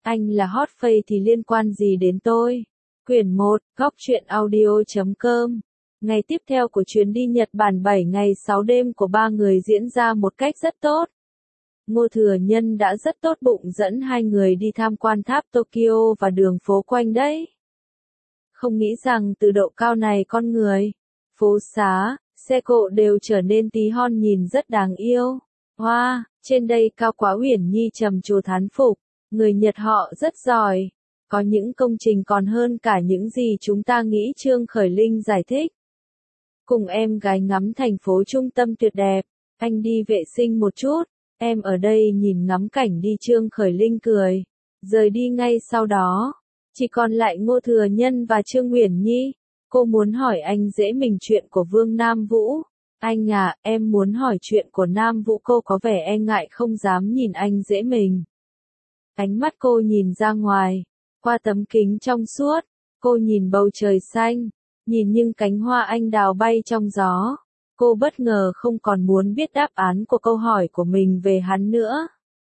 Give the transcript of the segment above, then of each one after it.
Anh là hot face thì liên quan gì đến tôi? Quyển 1, góc truyện audio.com. Ngày tiếp theo của chuyến đi Nhật Bản 7 ngày 6 đêm của ba người diễn ra một cách rất tốt. Ngô Thừa Nhân đã rất tốt bụng dẫn hai người đi tham quan tháp Tokyo và đường phố quanh đấy. Không nghĩ rằng từ độ cao này con người, phố xá, xe cộ đều trở nên tí hon nhìn rất đáng yêu. Wow, trên đây cao quá. Uyển Nhi trầm trồ thán phục. Người Nhật họ rất giỏi. Có những công trình còn hơn cả những gì chúng ta nghĩ. Trương Khởi Linh giải thích. Cùng em gái ngắm thành phố trung tâm tuyệt đẹp. Anh đi vệ sinh một chút. Em ở đây nhìn ngắm cảnh đi. Trương Khởi Linh cười. Rời đi ngay sau đó. Chỉ còn lại Ngô Thừa Nhân và Trương Uyển Nhi. Cô muốn hỏi anh dễ mình chuyện của Vương Nam Vũ. Anh à, em muốn hỏi chuyện của Nam Vũ. Cô có vẻ e ngại không dám nhìn anh dễ mình. Ánh mắt cô nhìn ra ngoài, qua tấm kính trong suốt, cô nhìn bầu trời xanh, nhìn những cánh hoa anh đào bay trong gió. Cô bất ngờ không còn muốn biết đáp án của câu hỏi của mình về hắn nữa.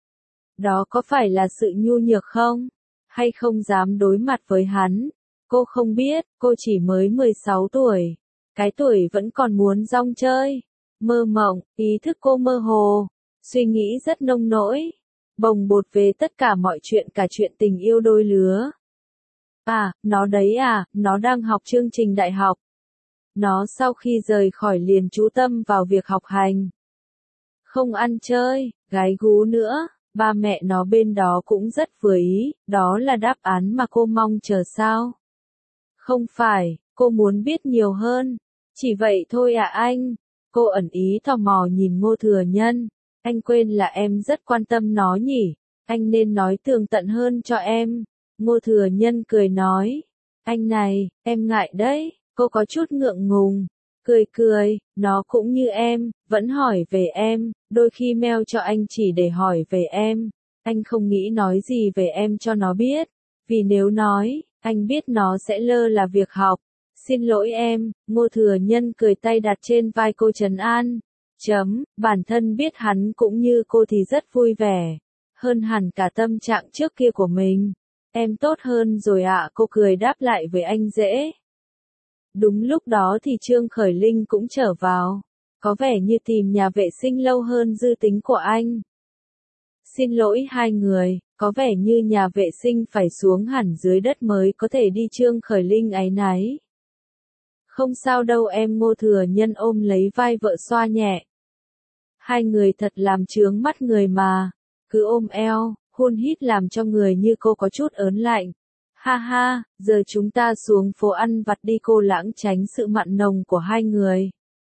Đó có phải là sự nhu nhược không? Hay không dám đối mặt với hắn? Cô không biết, cô chỉ mới 16 tuổi. Cái tuổi vẫn còn muốn rong chơi, mơ mộng, ý thức cô mơ hồ, suy nghĩ rất nông nỗi, bồng bột về tất cả mọi chuyện, cả chuyện tình yêu đôi lứa. À, nó đấy à, nó đang học chương trình đại học. Nó sau khi rời khỏi liền chú tâm vào việc học hành. Không ăn chơi, gái gú nữa, ba mẹ nó bên đó cũng rất vừa ý, đó là đáp án mà cô mong chờ sao? Không phải, cô muốn biết nhiều hơn. Chỉ vậy thôi à anh? Cô ẩn ý tò mò nhìn Ngô Thừa Nhân. Anh quên là em rất quan tâm nó nhỉ? Anh nên nói tường tận hơn cho em. Ngô Thừa Nhân cười nói. Anh này, em ngại đấy. Cô có chút ngượng ngùng. Cười cười, nó cũng như em, vẫn hỏi về em. Đôi khi mail cho anh chỉ để hỏi về em. Anh không nghĩ nói gì về em cho nó biết. Vì nếu nói, anh biết nó sẽ lơ là việc học. Xin lỗi em. Ngô Thừa Nhân cười tay đặt trên vai cô trấn an. Bản thân biết hắn cũng như cô thì rất vui vẻ. Hơn hẳn cả tâm trạng trước kia của mình. Em tốt hơn rồi ạ. Cô cười đáp lại với anh dễ. Đúng lúc đó thì Trương Khởi Linh cũng trở vào. Có vẻ như tìm nhà vệ sinh lâu hơn dự tính của anh. Xin lỗi hai người, có vẻ như nhà vệ sinh phải xuống hẳn dưới đất mới có thể đi. Trương Khởi Linh áy náy. Không sao đâu em. Ngô Thừa Nhân ôm lấy vai vợ xoa nhẹ. Hai người thật làm chướng mắt người mà. Cứ ôm eo, hôn hít làm cho người như cô có chút ớn lạnh. Ha ha, giờ chúng ta xuống phố ăn vặt đi. Cô lãng tránh sự mặn nồng của hai người.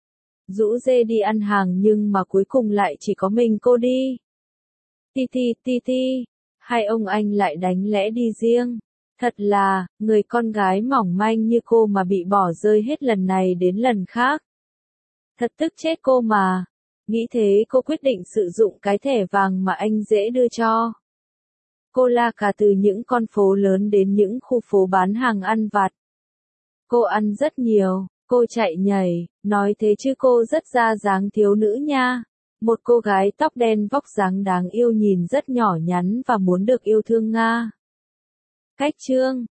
Rũ rê đi ăn hàng nhưng mà cuối cùng lại chỉ có mình cô đi. Ti, hai ông anh lại đánh lẽ đi riêng. Thật là, người con gái mỏng manh như cô mà bị bỏ rơi hết lần này đến lần khác. Thật tức chết cô mà. Nghĩ thế cô quyết định sử dụng cái thẻ vàng mà anh dễ đưa cho. Cô la cả từ những con phố lớn đến những khu phố bán hàng ăn vặt. Cô ăn rất nhiều, cô chạy nhảy, nói thế chứ cô rất ra dáng thiếu nữ nha. Một cô gái tóc đen vóc dáng đáng yêu nhìn rất nhỏ nhắn và muốn được yêu thương Nga. Cách chương